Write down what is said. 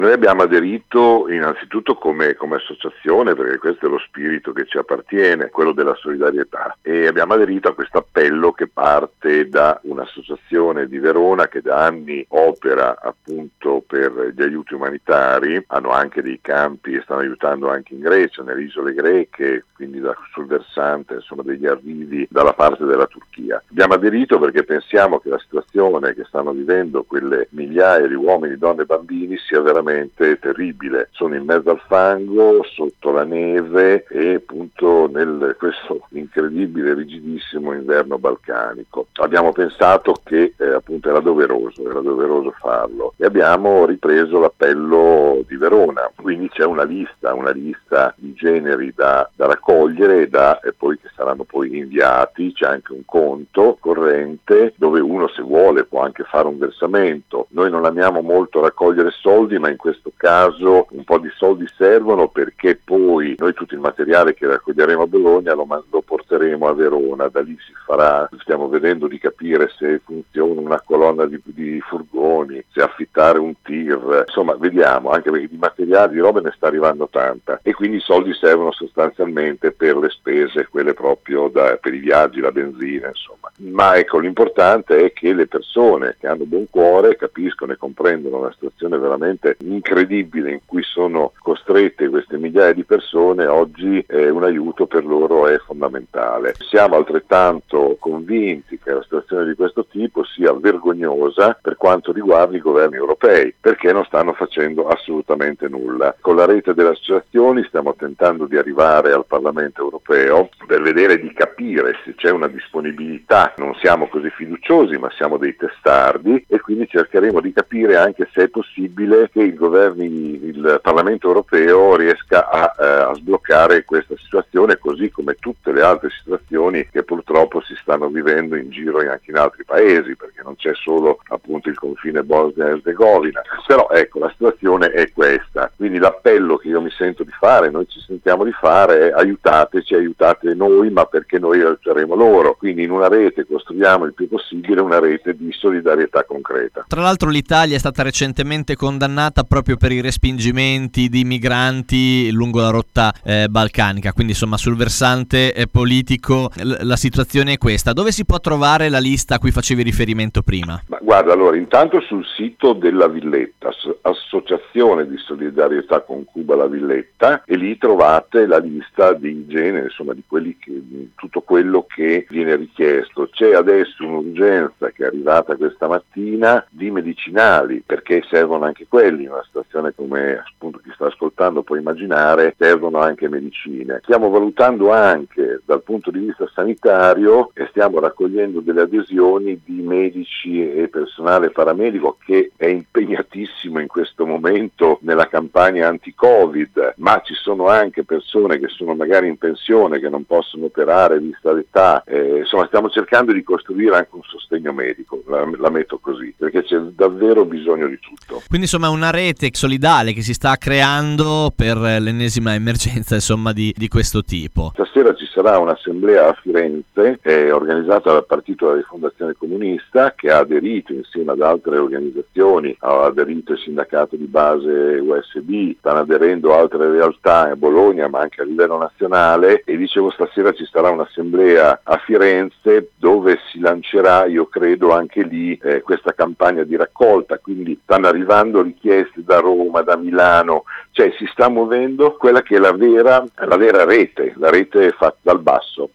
Noi abbiamo aderito innanzitutto come associazione, perché questo è lo spirito che ci appartiene, quello della solidarietà, e abbiamo aderito a questo appello che parte da un'associazione di Verona che da anni opera appunto per gli aiuti umanitari, hanno anche dei campi e stanno aiutando anche in Grecia, nelle isole greche, quindi sul versante insomma degli arrivi dalla parte della Turchia. Abbiamo aderito perché pensiamo che la situazione che stanno vivendo quelle migliaia di uomini, donne e bambini sia veramente terribile. Sono in mezzo al fango, sotto la neve e appunto nel questo incredibile, rigidissimo inverno balcanico. Abbiamo pensato che appunto era doveroso farlo, e abbiamo ripreso l'appello di Verona. Quindi c'è una lista di generi da raccogliere e poi che saranno poi inviati. C'è anche un conto corrente dove uno, se vuole, può anche fare un versamento. Noi non amiamo molto raccogliere soldi, ma in questo caso un po' di soldi servono, perché poi noi tutto il materiale che raccoglieremo a Bologna lo porteremo a Verona. Da lì si farà, stiamo vedendo di capire se funziona una colonna di furgoni, se affittare un tir, insomma vediamo, anche perché di materiali, di roba ne sta arrivando tanta, e quindi i soldi servono sostanzialmente per le spese, quelle proprio per i viaggi, la benzina, insomma. Ma ecco, l'importante è che le persone che hanno buon cuore capiscono e comprendono la situazione veramente incredibile in cui sono costrette queste migliaia di persone. Oggi un aiuto per loro è fondamentale. Siamo altrettanto convinti che la situazione di questo tipo sia vergognosa per quanto riguarda i governi europei, perché non stanno facendo assolutamente nulla. Con la rete delle associazioni stiamo tentando di arrivare al Parlamento europeo per vedere di capire se c'è una disponibilità. Non siamo così fiduciosi, ma siamo dei testardi, e quindi cercheremo di capire anche se è possibile che il Parlamento europeo riesca a sbloccare questa situazione, così come tutte le altre situazioni che purtroppo si stanno vivendo in giro anche in altri paesi, perché non c'è solo appunto il confine Bosnia-Herzegovina. Però ecco, la situazione è questa. Quindi l'appello che io mi sento di fare, noi ci sentiamo di fare, è: aiutateci, aiutate noi, ma perché noi aiuteremo loro. Quindi in una rete costruiamo il più possibile una rete di solidarietà concreta. Tra l'altro l'Italia è stata recentemente condannata proprio per i respingimenti di migranti lungo la rotta balcanica, quindi insomma sul versante politico la situazione è questa. Dove si può trovare la lista a cui facevi riferimento prima? Ma guarda, allora intanto sul sito della Villetta, Associazione di Solidarietà con Cuba La Villetta, e lì trovate la lista di genere, insomma di tutto quello che viene richiesto. C'è adesso un'urgenza che è arrivata questa mattina di medicinali, perché servono anche quelli, in una situazione come appunto chi sta ascoltando può immaginare, servono anche medicine. Stiamo valutando anche dal punto di vista sanitario e stiamo raccogliendo delle adesioni di medici e personale paramedico che è impegnatissimo in questo momento nella campagna anti-Covid, ma ci sono anche persone che sono magari in pensione, che non possono operare vista l'età. Insomma, stiamo cercando di costruire anche un sostegno medico, la metto così, perché c'è davvero bisogno di tutto. Quindi insomma una rete solidale che si sta creando per l'ennesima emergenza insomma di questo tipo. Stasera ci sarà un'assemblea a Firenze organizzata dal Partito della Rifondazione Comunista, che ha aderito insieme ad altre organizzazioni, ha aderito il sindacato di base USB, stanno aderendo altre realtà a Bologna ma anche a livello nazionale, e dicevo stasera ci sarà un'assemblea a Firenze dove si lancerà, io credo anche lì, questa campagna di raccolta. Quindi stanno arrivando richieste da Roma, da Milano, cioè si sta muovendo quella che è la vera rete, la rete fatta dal basso.